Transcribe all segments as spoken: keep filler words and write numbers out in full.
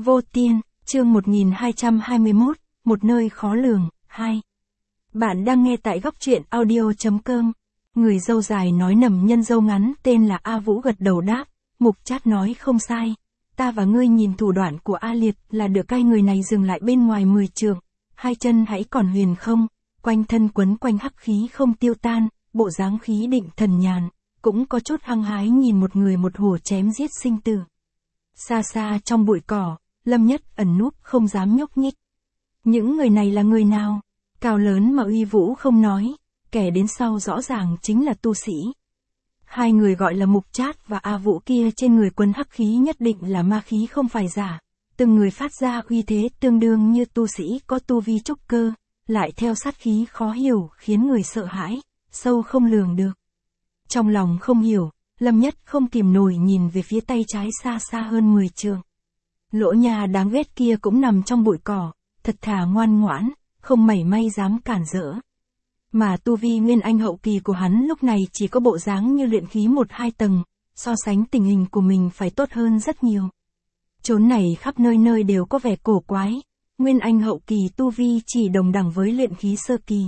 Vô Tiên, chương một nghìn hai trăm hai mươi mốt, một nơi khó lường, hai. Bạn đang nghe tại góc truyện audio.com. Người dâu dài nói nầm nhân dâu ngắn tên là A Vũ gật đầu đáp, Mục Trát nói không sai. Ta và ngươi nhìn thủ đoạn của A Liệt là được cai người này dừng lại bên ngoài mười trượng, hai chân hãy còn huyền không, quanh thân quấn quanh hắc khí không tiêu tan, bộ dáng khí định thần nhàn, cũng có chút hăng hái nhìn một người một hổ chém giết sinh tử. Xa xa trong bụi cỏ, Lâm Nhất ẩn núp không dám nhúc nhích. Những người này là người nào? Cao lớn mà uy vũ không nói, kẻ đến sau rõ ràng chính là tu sĩ. Hai người gọi là Mục Trát và A Vũ kia trên người quấn hắc khí nhất định là ma khí không phải giả, từng người phát ra uy thế tương đương như tu sĩ có tu vi trúc cơ, lại theo sát khí khó hiểu khiến người sợ hãi, sâu không lường được. Trong lòng không hiểu, Lâm Nhất không kìm nổi nhìn về phía tay trái xa xa hơn mười trượng. Lỗ nhà đáng ghét kia cũng nằm trong bụi cỏ, thật thà ngoan ngoãn, không mảy may dám cản rỡ. Mà tu vi nguyên anh hậu kỳ của hắn lúc này chỉ có bộ dáng như luyện khí một hai tầng, so sánh tình hình của mình phải tốt hơn rất nhiều. Chốn này khắp nơi nơi đều có vẻ cổ quái, nguyên anh hậu kỳ tu vi chỉ đồng đẳng với luyện khí sơ kỳ.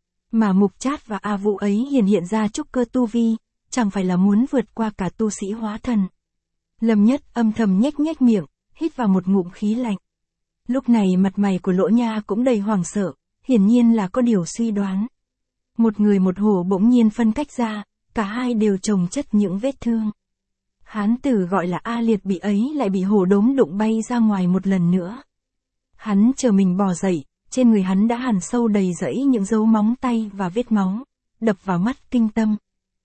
Mà Mục Trát và A Vũ ấy hiện hiện ra trúc cơ tu vi, chẳng phải là muốn vượt qua cả tu sĩ hóa thần. Lâm Nhất âm thầm nhếch nhếch miệng, hít vào một ngụm khí lạnh. Lúc này mặt mày của Lỗ Nha cũng đầy hoảng sợ, hiển nhiên là có điều suy đoán. Một người một hổ bỗng nhiên phân cách ra, cả hai đều chồng chất những vết thương. Hán tử gọi là A Liệt bị ấy lại bị hổ đốm đụng bay ra ngoài một lần nữa. Hắn chờ mình bò dậy, trên người hắn đã hằn sâu đầy rẫy những dấu móng tay và vết máu, đập vào mắt kinh tâm.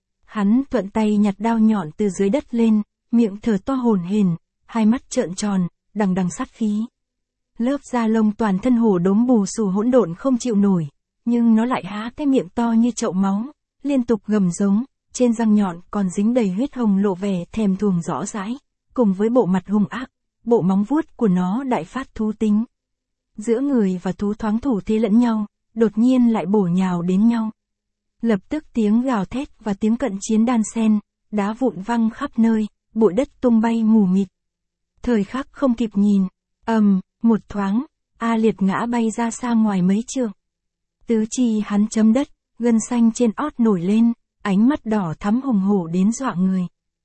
Hắn thuận tay nhặt đao nhọn từ dưới đất lên, miệng thở to hổn hển, hai mắt trợn tròn, đằng đằng sát khí. Lớp da lông toàn thân hổ đốm bù xù hỗn độn không chịu nổi, nhưng nó lại há cái miệng to như chậu máu, liên tục gầm giống, trên răng nhọn còn dính đầy huyết hồng lộ vẻ thèm thuồng rõ rãi, cùng với bộ mặt hung ác, bộ móng vuốt của nó đại phát thú tính. Giữa người và thú thoáng thủ thế lẫn nhau, đột nhiên lại bổ nhào đến nhau. Lập tức tiếng gào thét và tiếng cận chiến đan xen, đá vụn văng khắp nơi, bụi đất tung bay mù mịt. Thời khắc không kịp nhìn, ầm, um, một thoáng, A Liệt ngã bay ra xa ngoài mấy trượng. Tứ chi hắn chấm đất, gân xanh trên ót nổi lên, ánh mắt đỏ thắm hùng hổ đến dọa người.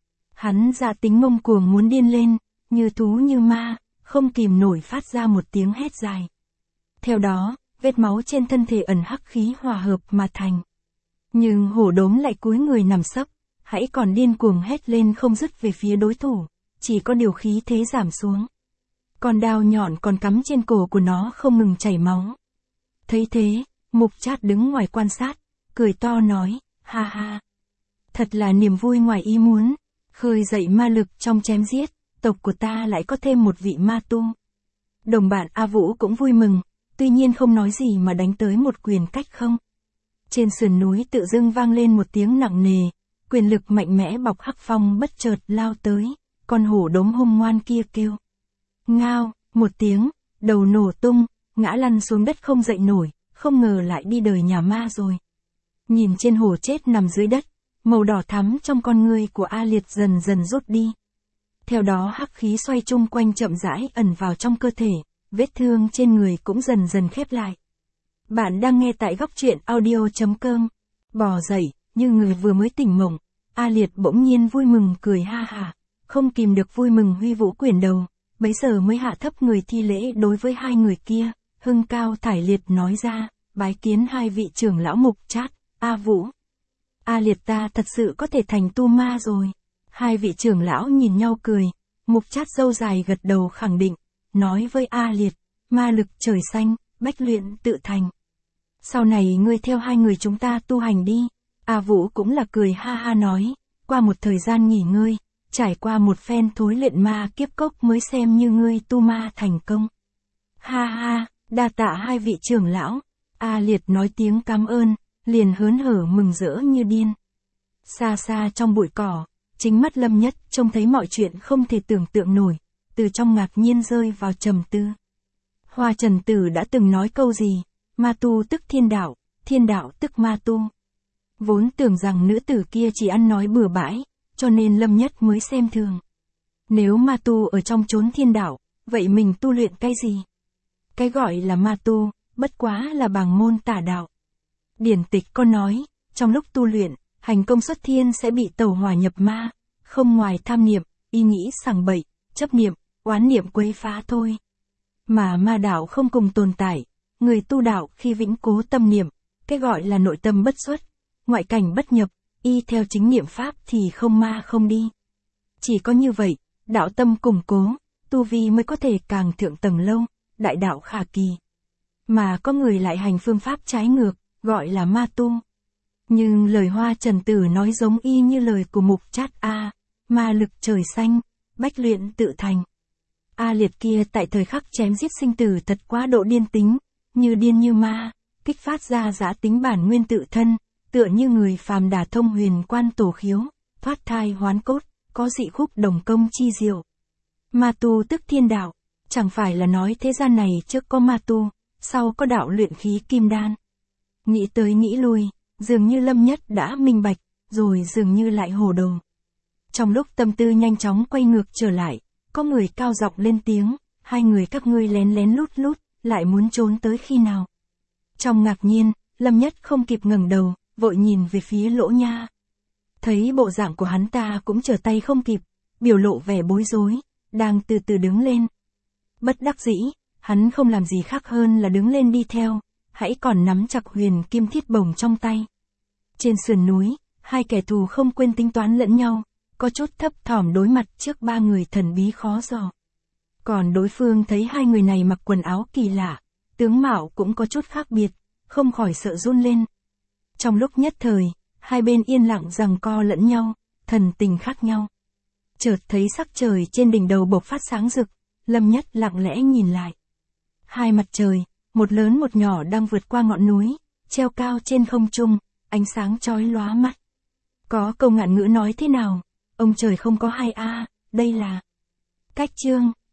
Hắn dạ tính ngông cuồng muốn điên lên, như thú như ma, không kìm nổi phát ra một tiếng hét dài. Theo đó, vết máu trên thân thể ẩn hắc khí hòa hợp mà thành. Nhưng hổ đốm lại cúi người nằm sấp, hãy còn điên cuồng hét lên không dứt về phía đối thủ, chỉ có điều khí thế giảm xuống. Con đao nhọn còn cắm trên cổ của nó không ngừng chảy máu. Thấy thế, Mục Trát đứng ngoài quan sát, cười to nói, ha ha. Thật là niềm vui ngoài ý muốn, khơi dậy ma lực trong chém giết, tộc của ta lại có thêm một vị ma tu. Đồng bạn A Vũ cũng vui mừng, tuy nhiên không nói gì mà đánh tới một quyền cách không. Trên sườn núi tự dưng vang lên một tiếng nặng nề, quyền lực mạnh mẽ bọc hắc phong bất chợt lao tới, con hổ đốm hung ngoan kia kêu. Ngao, một tiếng, đầu nổ tung, ngã lăn xuống đất không dậy nổi, không ngờ lại đi đời nhà ma rồi. Nhìn trên hổ chết nằm dưới đất, màu đỏ thắm trong con ngươi của A Liệt dần dần rút đi. Theo đó hắc khí xoay chung quanh chậm rãi ẩn vào trong cơ thể, vết thương trên người cũng dần dần khép lại. Bạn đang nghe tại góc truyện audio.com. Bò dậy, như người vừa mới tỉnh mộng, A Liệt bỗng nhiên vui mừng cười ha hả, không kìm được vui mừng huy vũ quyền đầu, bấy giờ mới hạ thấp người thi lễ đối với hai người kia, hưng cao thải liệt nói ra, bái kiến hai vị trưởng lão Mục Trát, A Vũ. A Liệt ta thật sự có thể thành tu ma rồi. Hai vị trưởng lão nhìn nhau cười, Mục Trát râu dài gật đầu khẳng định, nói với A Liệt, ma lực trời xanh, bách luyện tự thành. Sau này ngươi theo hai người chúng ta tu hành đi. A Vũ cũng là cười ha ha nói, qua một thời gian nghỉ ngơi, trải qua một phen thối luyện ma kiếp cốc mới xem như ngươi tu ma thành công. Ha ha, đa tạ hai vị trưởng lão. A Liệt nói tiếng cảm ơn, liền hớn hở mừng rỡ như điên. Xa xa trong bụi cỏ, chính mắt Lâm Nhất trông thấy mọi chuyện không thể tưởng tượng nổi, từ trong ngạc nhiên rơi vào trầm tư. Hoa Trần Tử đã từng nói câu gì, ma tu tức thiên đạo, thiên đạo tức ma tu. Vốn tưởng rằng nữ tử kia chỉ ăn nói bừa bãi, cho nên Lâm Nhất mới xem thường. Nếu ma tu ở trong chốn thiên đạo, vậy mình tu luyện cái gì? Cái gọi là ma tu, bất quá là bàng môn tà đạo. Điển tịch có nói, trong lúc tu luyện, hành công xuất thiên sẽ bị tẩu hỏa nhập ma, không ngoài tham niệm, ý nghĩ sằng bậy, chấp niệm, oán niệm quấy phá thôi. Mà ma đạo không cùng tồn tại, người tu đạo khi vĩnh cố tâm niệm, cái gọi là nội tâm bất xuất, ngoại cảnh bất nhập, y theo chính niệm pháp thì không ma không đi. Chỉ có như vậy, đạo tâm củng cố, tu vi mới có thể càng thượng tầng lâu, đại đạo khả kỳ. Mà có người lại hành phương pháp trái ngược, gọi là ma tu. Nhưng lời Hoa Trần Tử nói giống y như lời của Mục Chát A, ma lực trời xanh, bách luyện tự thành. A Liệt kia tại thời khắc chém giết sinh tử thật quá độ điên tính, như điên như ma, kích phát ra dã tính bản nguyên tự thân, tựa như người phàm đả thông huyền quan tổ khiếu, thoát thai hoán cốt, có dị khúc đồng công chi diệu. Ma tu tức thiên đạo, chẳng phải là nói thế gian này trước có ma tu, sau có đạo luyện khí kim đan. Nghĩ tới nghĩ lui, dường như Lâm Nhất đã minh bạch, rồi dường như lại hồ đồ. Trong lúc tâm tư nhanh chóng quay ngược trở lại, có người cao giọng lên tiếng, hai người các ngươi lén lén lút lút, lại muốn trốn tới khi nào? Trong ngạc nhiên, Lâm Nhất không kịp ngẩng đầu, vội nhìn về phía Lỗ Nha. Thấy bộ dạng của hắn ta cũng trở tay không kịp, biểu lộ vẻ bối rối, đang từ từ đứng lên. Bất đắc dĩ, hắn không làm gì khác hơn là đứng lên đi theo, hãy còn nắm chặt huyền kim thiết bổng trong tay. Trên sườn núi, hai kẻ thù không quên tính toán lẫn nhau, có chút thấp thỏm đối mặt trước ba người thần bí khó dò. Còn đối phương thấy hai người này mặc quần áo kỳ lạ, tướng mạo cũng có chút khác biệt, không khỏi sợ run lên. Trong lúc nhất thời, hai bên yên lặng giằng co lẫn nhau, thần tình khác nhau. Chợt thấy sắc trời trên đỉnh đầu bộc phát sáng rực, Lâm Nhất lặng lẽ nhìn lại. Hai mặt trời, một lớn một nhỏ đang vượt qua ngọn núi, treo cao trên không trung, ánh sáng chói lóa mắt. Có câu ngạn ngữ nói thế nào? Ông trời không có hai a, đây là cách chương.